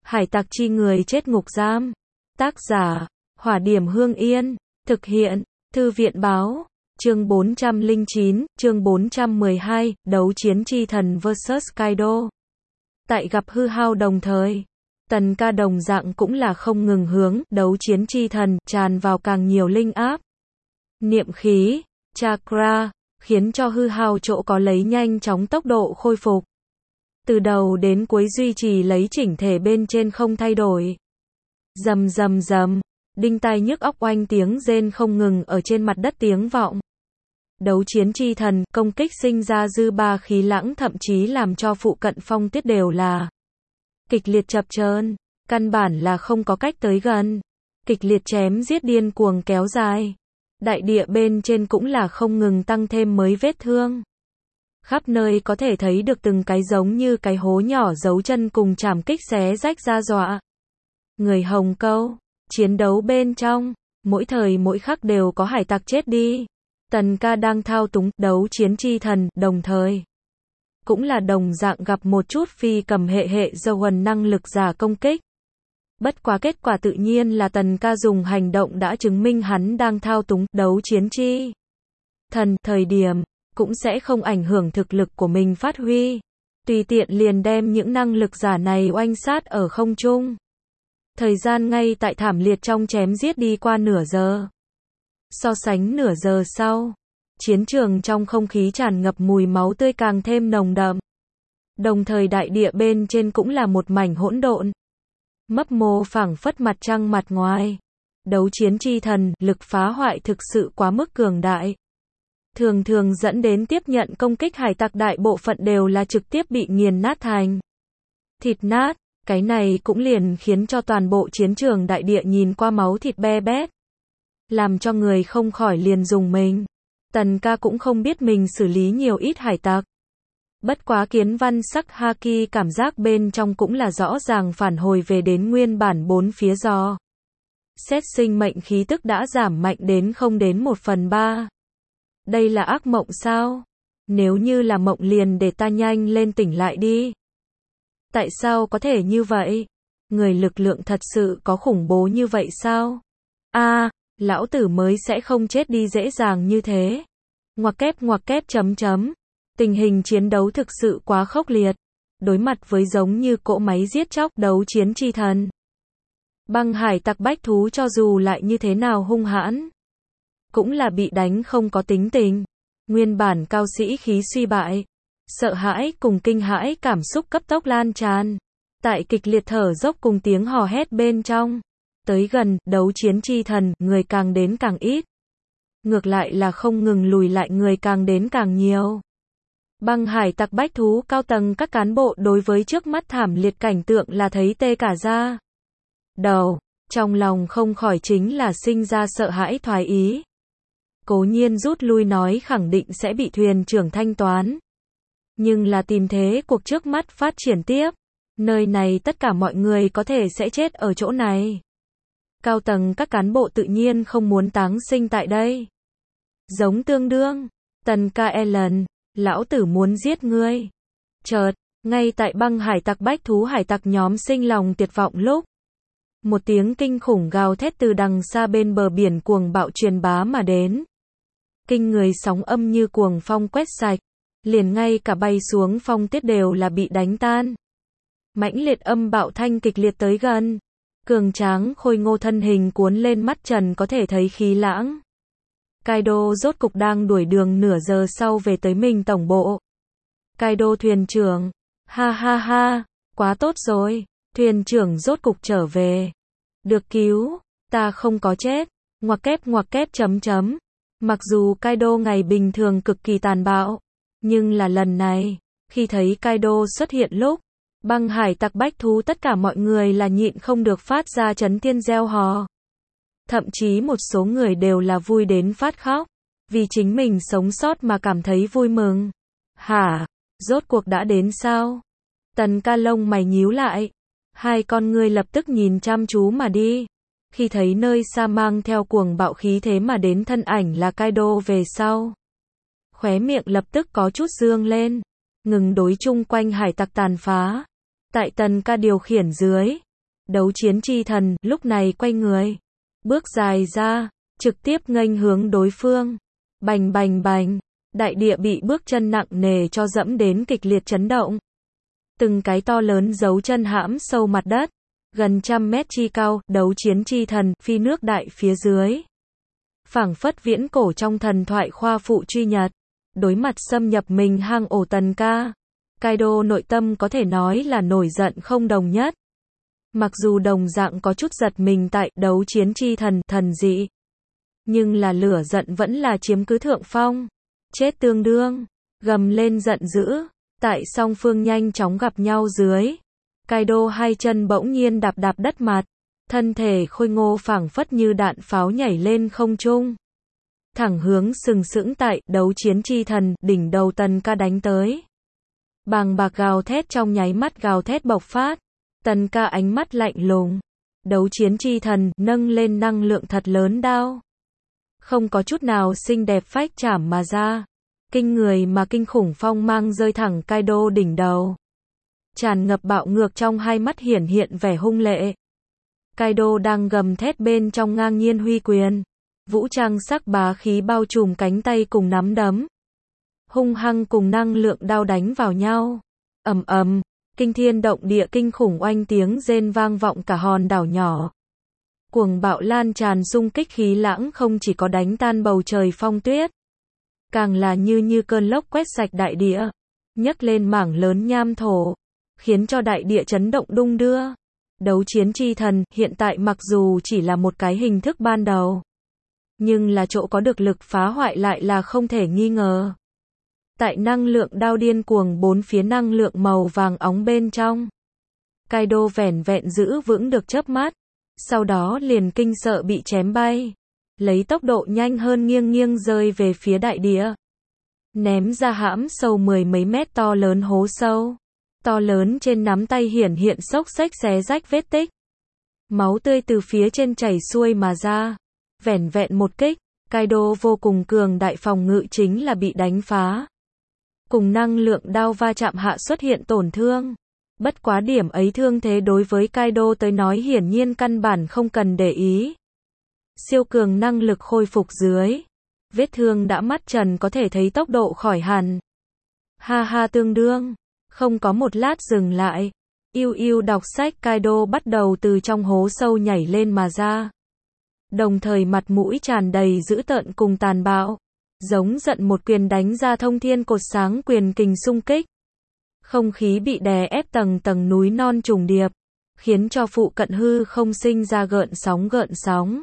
Hải tặc chi người chết ngục giam. Tác giả, Hỏa Điểm Hương Yên. Thực hiện, Thư viện báo. Chương 409, chương 412, đấu chiến chi thần vs Kaido. Tại gặp hư hao đồng thời, Tần Ca đồng dạng cũng là không ngừng hướng đấu chiến chi thần tràn vào càng nhiều linh áp, niệm khí, chakra, khiến cho hư hao chỗ có lấy nhanh chóng tốc độ khôi phục. Từ đầu đến cuối duy trì lấy chỉnh thể bên trên không thay đổi. Rầm rầm rầm, đinh tai nhức óc oanh tiếng rên không ngừng ở trên mặt đất tiếng vọng. Đấu chiến chi thần, công kích sinh ra dư ba khí lãng thậm chí làm cho phụ cận phong tuyết đều là kịch liệt chập chờn, căn bản là không có cách tới gần. Kịch liệt chém giết điên cuồng kéo dài. Đại địa bên trên cũng là không ngừng tăng thêm mới vết thương. Khắp nơi có thể thấy được từng cái giống như cái hố nhỏ dấu chân cùng chảm kích xé rách ra dọa. Người Hồng Câu, chiến đấu bên trong, mỗi thời mỗi khắc đều có hải tặc chết đi. Tần Ca đang thao túng đấu chiến chi thần, đồng thời cũng là đồng dạng gặp một chút phi cầm hệ dầu hần năng lực giả công kích. Bất quá kết quả tự nhiên là Tần Ca dùng hành động đã chứng minh hắn đang thao túng đấu chiến chi thần, thời điểm cũng sẽ không ảnh hưởng thực lực của mình phát huy. Tùy tiện liền đem những năng lực giả này oanh sát ở không trung. Thời gian ngay tại thảm liệt trong chém giết đi qua nửa giờ. So sánh nửa giờ sau, chiến trường trong không khí tràn ngập mùi máu tươi càng thêm nồng đậm. Đồng thời đại địa bên trên cũng là một mảnh hỗn độn. Mấp mô phảng phất mặt trăng mặt ngoài. Đấu chiến chi thần, lực phá hoại thực sự quá mức cường đại. Thường thường dẫn đến tiếp nhận công kích hải tặc đại bộ phận đều là trực tiếp bị nghiền nát thành thịt nát. Cái này cũng liền khiến cho toàn bộ chiến trường đại địa nhìn qua máu thịt be bét. Làm cho người không khỏi liền dùng mình. Tần Ca cũng không biết mình xử lý nhiều ít hải tặc. Bất quá kiến văn sắc haki cảm giác bên trong cũng là rõ ràng phản hồi về đến nguyên bản bốn phía gió. Xét sinh mệnh khí tức đã giảm mạnh đến không đến 1/3. Đây là ác mộng sao? Nếu như là mộng liền để ta nhanh lên tỉnh lại đi. Tại sao có thể như vậy? Người lực lượng thật sự có khủng bố như vậy sao? Lão tử mới sẽ không chết đi dễ dàng như thế. Ngoặc kép chấm chấm. Tình hình chiến đấu thực sự quá khốc liệt. Đối mặt với giống như cỗ máy giết chóc đấu chiến chi thần. Băng hải tặc bách thú cho dù lại như thế nào hung hãn, cũng là bị đánh không có tính tình. Nguyên bản cao sĩ khí suy bại. Sợ hãi cùng kinh hãi cảm xúc cấp tốc lan tràn. Tại kịch liệt thở dốc cùng tiếng hò hét bên trong. Tới gần, đấu chiến chi thần, người càng đến càng ít. Ngược lại là không ngừng lùi lại người càng đến càng nhiều. Băng hải tặc bách thú cao tầng các cán bộ đối với trước mắt thảm liệt cảnh tượng là thấy tê cả da đầu. Trong lòng không khỏi chính là sinh ra sợ hãi thoái ý. Cố nhiên rút lui nói khẳng định sẽ bị thuyền trưởng thanh toán. Nhưng là tìm thế cuộc trước mắt phát triển tiếp. Nơi này tất cả mọi người có thể sẽ chết ở chỗ này. Cao tầng các cán bộ tự nhiên không muốn táng sinh tại đây. Giống tương đương. Tần Ca Ellen, lão tử muốn giết ngươi. Chợt, ngay tại băng hải tặc bách thú hải tặc nhóm sinh lòng tuyệt vọng lúc. Một tiếng kinh khủng gào thét từ đằng xa bên bờ biển cuồng bạo truyền bá mà đến. Kinh người sóng âm như cuồng phong quét sạch. Liền ngay cả bay xuống phong tuyết đều là bị đánh tan. Mãnh liệt âm bạo thanh kịch liệt tới gần. Cường tráng khôi ngô thân hình cuốn lên mắt trần có thể thấy khí lãng. Kaido rốt cục đang đuổi đường nửa giờ sau về tới mình tổng bộ. Kaido thuyền trưởng. Ha ha ha, quá tốt rồi. Thuyền trưởng rốt cục trở về. Được cứu, ta không có chết. Ngoặc kép chấm chấm. Mặc dù Kaido ngày bình thường cực kỳ tàn bạo. Nhưng là lần này, khi thấy Kaido xuất hiện lúc, băng hải tặc bách thú tất cả mọi người là nhịn không được phát ra chấn thiên reo hò. Thậm chí một số người đều là vui đến phát khóc, vì chính mình sống sót mà cảm thấy vui mừng. Hả? Rốt cuộc đã đến sao? Tần Ca lông mày nhíu lại. Hai con ngươi lập tức nhìn chăm chú mà đi. Khi thấy nơi xa mang theo cuồng bạo khí thế mà đến thân ảnh là Kaido về sau. Khóe miệng lập tức có chút dương lên. Ngừng đối chung quanh hải tặc tàn phá. Tại Tần Ca điều khiển dưới, Đấu chiến chi thần lúc này quay người, bước dài ra, trực tiếp nghênh hướng đối phương. Bành bành bành, đại địa bị bước chân nặng nề cho dẫm đến kịch liệt chấn động. Từng cái to lớn dấu chân hãm sâu mặt đất, gần trăm mét chi cao, đấu chiến chi thần, phi nước đại phía dưới. Phảng phất viễn cổ trong thần thoại khoa phụ truy nhật, đối mặt xâm nhập mình hang ổ Tần Ca. Kaido nội tâm có thể nói là nổi giận không đồng nhất. Mặc dù đồng dạng có chút giật mình tại đấu chiến chi thần, thần dị. Nhưng là lửa giận vẫn là chiếm cứ thượng phong. Chết tương đương, gầm lên giận dữ, tại song phương nhanh chóng gặp nhau dưới. Kaido hai chân bỗng nhiên đạp đạp đất mặt, thân thể khôi ngô phảng phất như đạn pháo nhảy lên không trung. Thẳng hướng sừng sững tại đấu chiến chi thần, đỉnh đầu Tần Ca đánh tới. Bàng bạc gào thét trong nháy mắt gào thét bộc phát. Tần Ca ánh mắt lạnh lùng. Đấu chiến chi thần nâng lên năng lượng thật lớn đao. Không có chút nào xinh đẹp phách chảm mà ra. Kinh người mà kinh khủng phong mang rơi thẳng Kaido đỉnh đầu. Tràn ngập bạo ngược trong hai mắt hiển hiện vẻ hung lệ. Kaido đang gầm thét bên trong ngang nhiên huy quyền. Vũ trang sắc bá khí bao trùm cánh tay cùng nắm đấm. Hung hăng cùng năng lượng đao đánh vào nhau. Ầm ầm, kinh thiên động địa kinh khủng oanh tiếng rên vang vọng cả hòn đảo nhỏ. Cuồng bạo lan tràn xung kích khí lãng không chỉ có đánh tan bầu trời phong tuyết, càng là như cơn lốc quét sạch đại địa, nhấc lên mảng lớn nham thổ, khiến cho đại địa chấn động đung đưa. Đấu chiến chi thần hiện tại mặc dù chỉ là một cái hình thức ban đầu, nhưng là chỗ có được lực phá hoại lại là không thể nghi ngờ. Tại năng lượng đao điên cuồng bốn phía năng lượng màu vàng óng bên trong, Kaido vẻn vẹn giữ vững được chớp mắt, sau đó liền kinh sợ bị chém bay, lấy tốc độ nhanh hơn nghiêng nghiêng rơi về phía đại địa, ném ra hãm sâu mười mấy mét to lớn hố sâu, to lớn trên nắm tay hiển hiện xốc xếch xé rách vết tích, máu tươi từ phía trên chảy xuôi mà ra. Vẻn vẹn một kích, Kaido vô cùng cường đại phòng ngự chính là bị đánh phá. Cùng năng lượng đao va chạm hạ xuất hiện tổn thương. Bất quá điểm ấy thương thế đối với Kaido tới nói hiển nhiên căn bản không cần để ý. Siêu cường năng lực khôi phục dưới. Vết thương đã mắt trần có thể thấy tốc độ khỏi hẳn. Ha ha tương đương. Không có một lát dừng lại. Yêu đọc sách Kaido bắt đầu từ trong hố sâu nhảy lên mà ra. Đồng thời mặt mũi tràn đầy dữ tợn cùng tàn bạo. Giống giận một quyền đánh ra thông thiên cột sáng quyền kình xung kích. Không khí bị đè ép tầng tầng núi non trùng điệp, khiến cho phụ cận hư không sinh ra gợn sóng.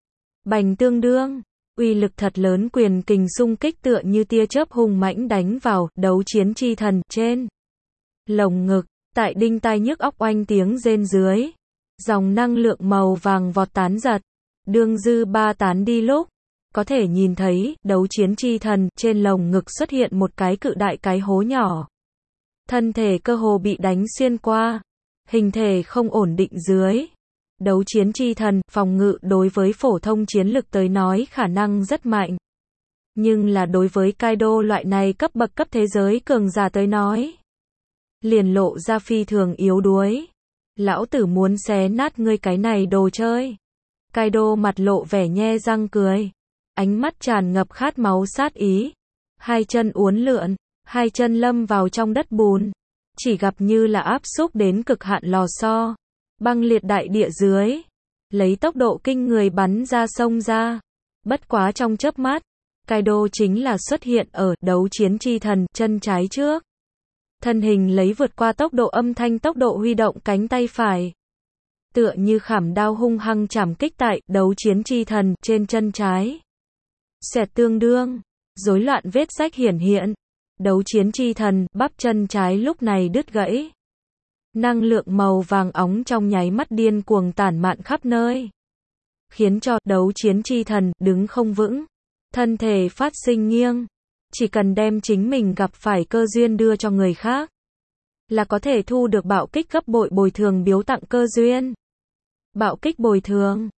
Bành tương đương, uy lực thật lớn quyền kình xung kích tựa như tia chớp hung mãnh đánh vào đấu chiến chi thần trên lồng ngực, tại đinh tai nhức óc oanh tiếng rên dưới. Dòng năng lượng màu vàng vọt tán giật, đương dư ba tán đi lúc, có thể nhìn thấy đấu chiến chi thần trên lồng ngực xuất hiện một cái cự đại cái hố nhỏ. Thân thể cơ hồ bị đánh xuyên qua, hình thể không ổn định dưới. Đấu chiến chi thần, phòng ngự đối với phổ thông chiến lực tới nói khả năng rất mạnh. Nhưng là đối với Kaido loại này cấp bậc cấp thế giới cường giả tới nói, liền lộ ra phi thường yếu đuối. Lão tử muốn xé nát ngươi cái này đồ chơi. Kaido mặt lộ vẻ nhe răng cười, ánh mắt tràn ngập khát máu sát ý. Hai chân uốn lượn, hai chân lâm vào trong đất bùn, chỉ gặp như là áp xúc đến cực hạn lò xo, băng liệt đại địa dưới, lấy tốc độ kinh người bắn ra sông ra. Bất quá trong chớp mắt, Kaido chính là xuất hiện ở đấu chiến chi thần chân trái trước. Thân hình lấy vượt qua tốc độ âm thanh tốc độ huy động cánh tay phải, tựa như khảm đao hung hăng chảm kích tại đấu chiến chi thần trên chân trái. Xẹt tương đương, rối loạn vết rách hiển hiện. Đấu chiến chi thần, bắp chân trái lúc này đứt gãy. Năng lượng màu vàng óng trong nháy mắt điên cuồng tản mạn khắp nơi, khiến cho đấu chiến chi thần đứng không vững, thân thể phát sinh nghiêng. Chỉ cần đem chính mình gặp phải cơ duyên đưa cho người khác, là có thể thu được bạo kích gấp bội bồi thường biếu tặng cơ duyên. Bạo kích bồi thường,